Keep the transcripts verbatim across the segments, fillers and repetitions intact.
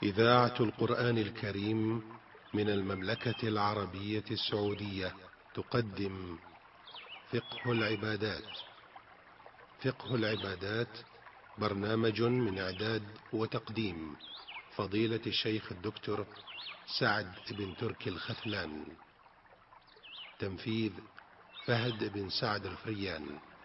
إذاعة القرآن الكريم من المملكة العربية السعودية تقدم فقه العبادات. فقه العبادات برنامج من إعداد وتقديم فضيلة الشيخ الدكتور سعد بن تركي الخثلان. تنفيذ فهد بن سعد الفريان.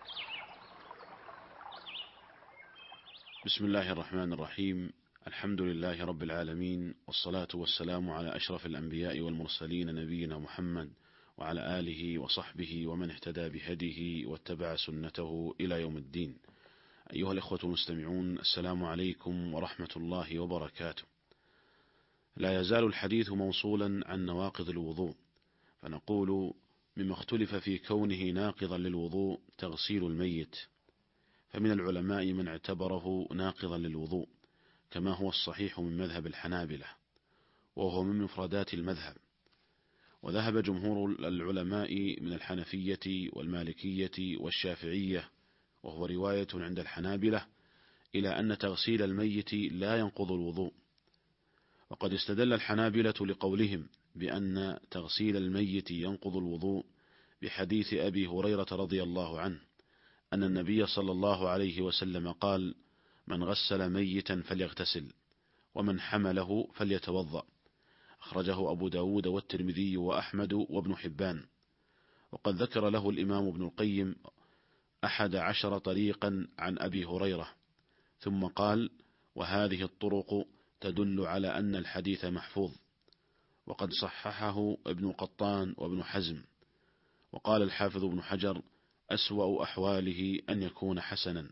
بسم الله الرحمن الرحيم. الحمد لله رب العالمين، والصلاة والسلام على أشرف الأنبياء والمرسلين نبينا محمد وعلى آله وصحبه ومن اهتدى بهديه واتبع سنته إلى يوم الدين. أيها الإخوة المستمعون، السلام عليكم ورحمة الله وبركاته. لا يزال الحديث موصولا عن نواقض الوضوء، فنقول مما اختلف في كونه ناقضا للوضوء تغسيل الميت، فمن العلماء من اعتبره ناقضا للوضوء كما هو الصحيح من مذهب الحنابلة، وهو من مفردات المذهب. وذهب جمهور العلماء من الحنفية والمالكية والشافعية، وهو رواية عند الحنابلة، إلى أن تغسيل الميت لا ينقض الوضوء. وقد استدل الحنابلة لقولهم بأن تغسيل الميت ينقض الوضوء بحديث أبي هريرة رضي الله عنه أن النبي صلى الله عليه وسلم قال: من غسل ميتا فليغتسل، ومن حمله فليتوضأ. أخرجه أبو داود والترمذي وأحمد وابن حبان. وقد ذكر له الإمام ابن القيم أحد عشر طريقا عن أبي هريرة، ثم قال: وهذه الطرق تدل على أن الحديث محفوظ. وقد صححه ابن قطان وابن حزم. وقال الحافظ ابن حجر: أسوأ أحواله أن يكون حسنا.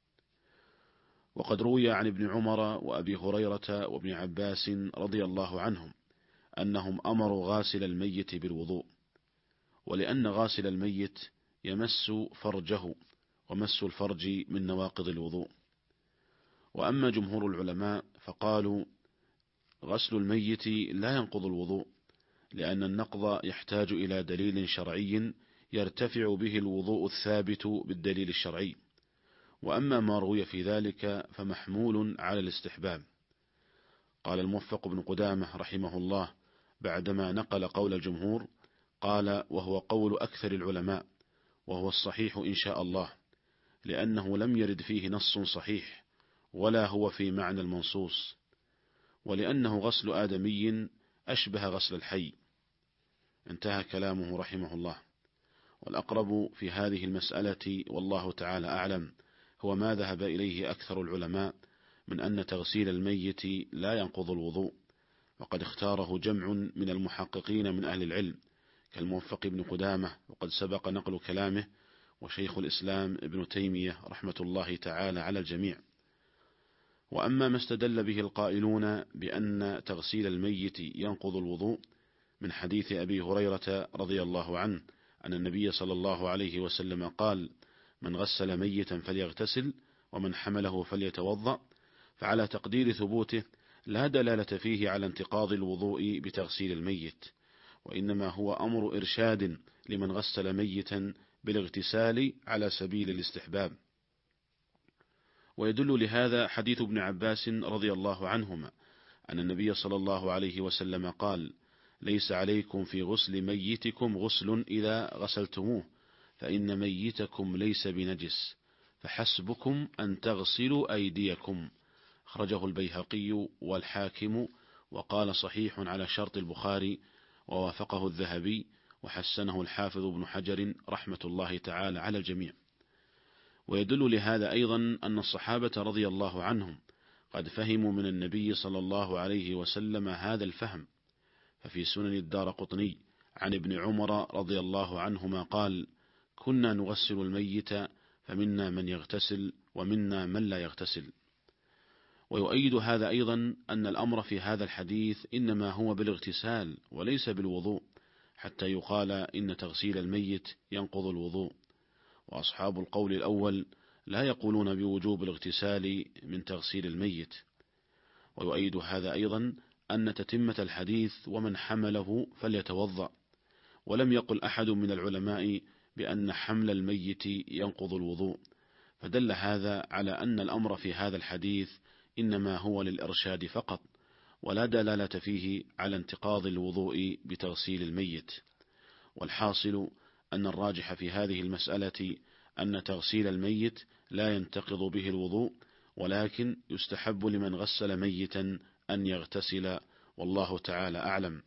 وقد روي عن ابن عمر وأبي هريرة وابن عباس رضي الله عنهم أنهم أمروا غاسل الميت بالوضوء، ولأن غاسل الميت يمس فرجه، ومس الفرج من نواقض الوضوء. وأما جمهور العلماء فقالوا غسل الميت لا ينقض الوضوء، لأن النقض يحتاج إلى دليل شرعي يرتفع به الوضوء الثابت بالدليل الشرعي. وأما ما روي في ذلك فمحمول على الاستحباب. قال الموفق بن قدامة رحمه الله بعدما نقل قول الجمهور، قال: وهو قول أكثر العلماء، وهو الصحيح إن شاء الله، لأنه لم يرد فيه نص صحيح، ولا هو في معنى المنصوص، ولأنه غسل آدمي أشبه غسل الحي. انتهى كلامه رحمه الله. والأقرب في هذه المسألة والله تعالى أعلم هو ما ذهب إليه أكثر العلماء من أن تغسيل الميت لا ينقض الوضوء، وقد اختاره جمع من المحققين من أهل العلم كالموفق بن قدامة، وقد سبق نقل كلامه، وشيخ الإسلام ابن تيمية رحمة الله تعالى على الجميع. وأما ما استدل به القائلون بأن تغسيل الميت ينقض الوضوء من حديث أبي هريرة رضي الله عنه أن النبي صلى الله عليه وسلم قال: من غسل ميتا فليغتسل، ومن حمله فليتوضأ، فعلى تقدير ثبوته لا دلالة فيه على انتقاض الوضوء بتغسيل الميت، وإنما هو أمر إرشاد لمن غسل ميتا بالاغتسال على سبيل الاستحباب. ويدل لهذا حديث ابن عباس رضي الله عنهما أن النبي صلى الله عليه وسلم قال: ليس عليكم في غسل ميتكم غسل إذا غسلتموه، فإن ميتكم ليس بنجس، فحسبكم أن تغسلوا أيديكم. أخرجه البيهقي والحاكم، وقال صحيح على شرط البخاري، ووافقه الذهبي، وحسنه الحافظ ابن حجر رحمة الله تعالى على الجميع. ويدل لهذا أيضا أن الصحابة رضي الله عنهم قد فهموا من النبي صلى الله عليه وسلم هذا الفهم. ففي سنن الدارقطني عن ابن عمر رضي الله عنهما قال: كنا نغسل الميت، فمنا من يغتسل ومنا من لا يغتسل. ويؤيد هذا أيضا أن الأمر في هذا الحديث إنما هو بالاغتسال وليس بالوضوء، حتى يقال إن تغسيل الميت ينقض الوضوء. وأصحاب القول الأول لا يقولون بوجوب الاغتسال من تغسيل الميت. ويؤيد هذا أيضا أن تتمة الحديث ومن حمله فليتوضأ، ولم يقل أحد من العلماء بأن حمل الميت ينقض الوضوء، فدل هذا على أن الأمر في هذا الحديث إنما هو للإرشاد فقط، ولا دلالة فيه على انتقاض الوضوء بتغسيل الميت. والحاصل أن الراجح في هذه المسألة أن تغسيل الميت لا ينتقض به الوضوء، ولكن يستحب لمن غسل ميتا أن يغتسل، والله تعالى أعلم.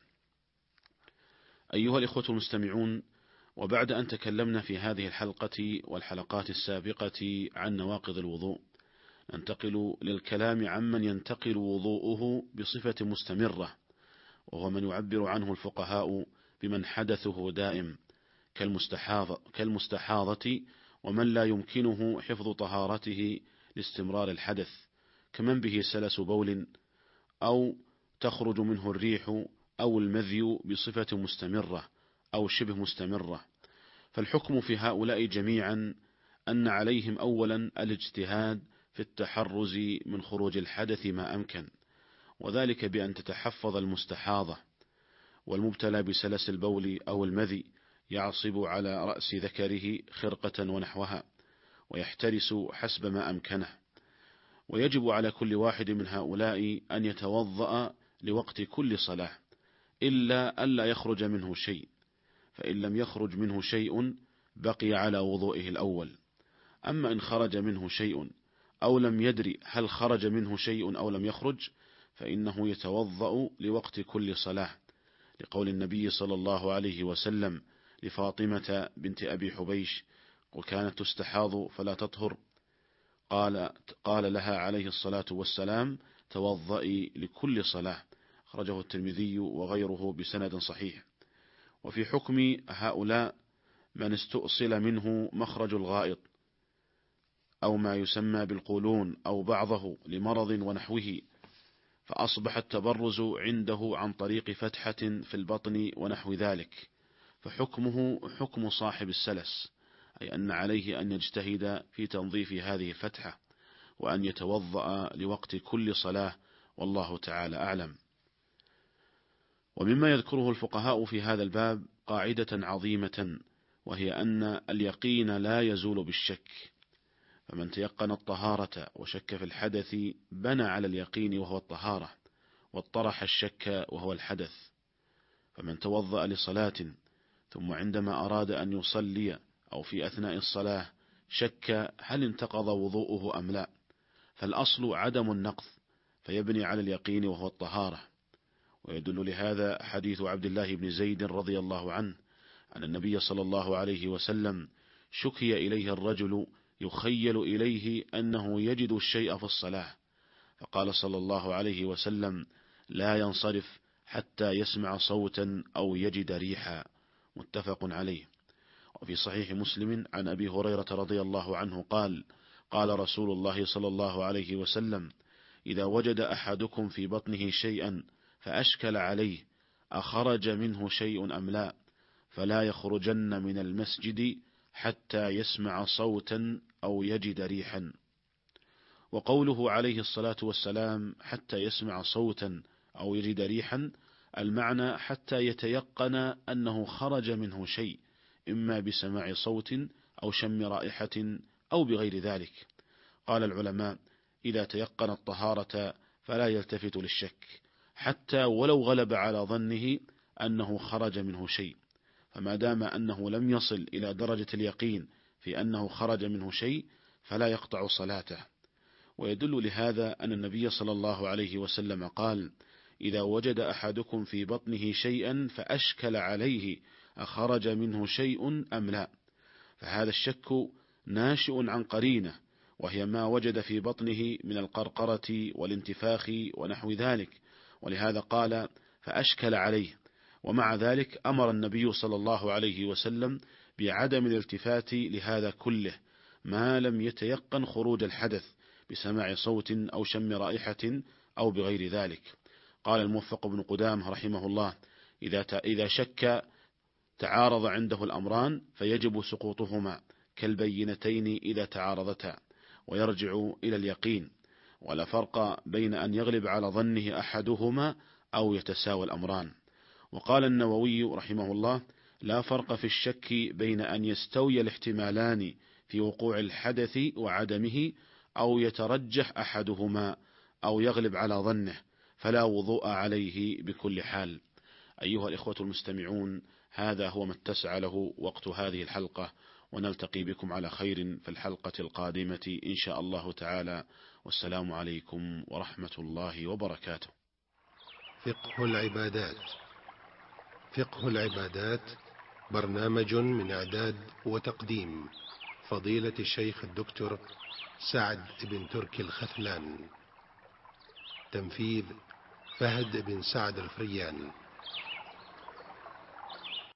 أيها الإخوة المستمعون، وبعد أن تكلمنا في هذه الحلقة والحلقات السابقة عن نواقض الوضوء، ننتقل للكلام عمن ينتقل وضوءه بصفة مستمرة، وهو من يعبر عنه الفقهاء بمن حدثه دائم كالمستحاضة, كالمستحاضة ومن لا يمكنه حفظ طهارته لاستمرار الحدث، كمن به سلس بول أو تخرج منه الريح أو المذي بصفة مستمرة أو شبه مستمرة. فالحكم في هؤلاء جميعا أن عليهم أولا الاجتهاد في التحرز من خروج الحدث ما أمكن، وذلك بأن تتحفظ المستحاضة والمبتلى بسلس البول أو المذي يعصب على رأس ذكره خرقة ونحوها ويحترس حسب ما أمكنه. ويجب على كل واحد من هؤلاء أن يتوضأ لوقت كل صلاة إلا ألا يخرج منه شيء، فإن لم يخرج منه شيء بقي على وضوئه الأول. أما إن خرج منه شيء أو لم يدري هل خرج منه شيء أو لم يخرج فإنه يتوضأ لوقت كل صلاة، لقول النبي صلى الله عليه وسلم لفاطمة بنت أبي حبيش: وكانت تستحاض فلا تطهر، قال, قال لها عليه الصلاة والسلام: توضئي لكل صلاة. أخرجه الترمذي وغيره بسند صحيح. وفي حكم هؤلاء من استؤصل منه مخرج الغائط أو ما يسمى بالقولون أو بعضه لمرض ونحوه، فأصبح التبرز عنده عن طريق فتحة في البطن ونحو ذلك، فحكمه حكم صاحب السلس، أي أن عليه أن يجتهد في تنظيف هذه الفتحة وأن يتوضأ لوقت كل صلاة، والله تعالى أعلم. ومما يذكره الفقهاء في هذا الباب قاعدة عظيمة، وهي أن اليقين لا يزول بالشك، فمن تيقن الطهارة وشك في الحدث بنى على اليقين وهو الطهارة، واطرح الشك وهو الحدث. فمن توضأ لصلاة ثم عندما أراد أن يصلي أو في أثناء الصلاة شك هل انتقض وضوءه أم لا، فالأصل عدم النقض، فيبني على اليقين وهو الطهارة. ويدل لهذا حديث عبد الله بن زيد رضي الله عنه أن النبي صلى الله عليه وسلم شكي إليه الرجل يخيل إليه أنه يجد الشيء في الصلاة، فقال صلى الله عليه وسلم: لا ينصرف حتى يسمع صوتا أو يجد ريحا، متفق عليه. وفي صحيح مسلم عن أبي هريرة رضي الله عنه قال: قال رسول الله صلى الله عليه وسلم: إذا وجد أحدكم في بطنه شيئا فأشكل عليه أخرج منه شيء أم لا، فلا يخرجن من المسجد حتى يسمع صوتا أو يجد ريحا. وقوله عليه الصلاة والسلام حتى يسمع صوتا أو يجد ريحا، المعنى حتى يتيقن أنه خرج منه شيء، إما بسماع صوت أو شم رائحة أو بغير ذلك. قال العلماء: إذا تيقن الطهارة فلا يلتفت للشك، حتى ولو غلب على ظنه أنه خرج منه شيء، فما دام أنه لم يصل إلى درجة اليقين في أنه خرج منه شيء فلا يقطع صلاته. ويدل لهذا أن النبي صلى الله عليه وسلم قال: إذا وجد أحدكم في بطنه شيئا فأشكل عليه أخرج منه شيء أم لا، فهذا الشك ناشئ عن قرينة، وهي ما وجد في بطنه من القرقرة والانتفاخ ونحو ذلك، ولهذا قال فأشكل عليه. ومع ذلك أمر النبي صلى الله عليه وسلم بعدم الالتفات لهذا كله ما لم يتيقن خروج الحدث بسماع صوت أو شم رائحة أو بغير ذلك. قال الموفق بن قدامة رحمه الله: إذا إذا شك تعارض عنده الأمران فيجب سقوطهما كالبينتين إذا تعارضتا، ويرجع إلى اليقين، ولا فرق بين أن يغلب على ظنه أحدهما أو يتساوى الأمران. وقال النووي رحمه الله: لا فرق في الشك بين أن يستوي الاحتمالان في وقوع الحدث وعدمه، أو يترجح أحدهما أو يغلب على ظنه، فلا وضوء عليه بكل حال. أيها الإخوة المستمعون، هذا هو ما اتسع له وقت هذه الحلقة، ونلتقي بكم على خير في الحلقة القادمة إن شاء الله تعالى، والسلام عليكم ورحمة الله وبركاته. فقه العبادات. فقه العبادات برنامج من إعداد وتقديم فضيلة الشيخ الدكتور سعد بن تركي الخثلان. تنفيذ فهد بن سعد الفريان.